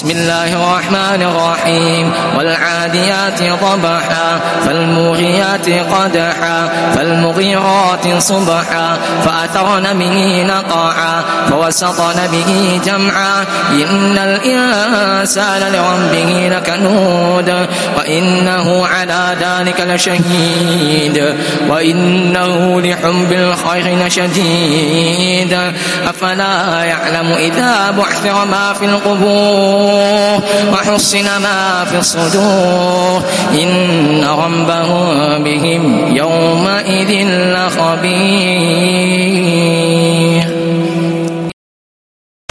بسم الله الرحمن الرحيم والعاديات ضبحا فالموريات قدحا فالمغيرات صبحا فأثرن به نقعا فوسطن به جمعا إن الإنسان لربه لكنود وإنه على ذلك لشهيد وإنه لحب الخير لشديد أفلا يعلم إذا بعثر ما في القبور وحصن ما في الصدور إن ربهم بهم يومئذ لخبير.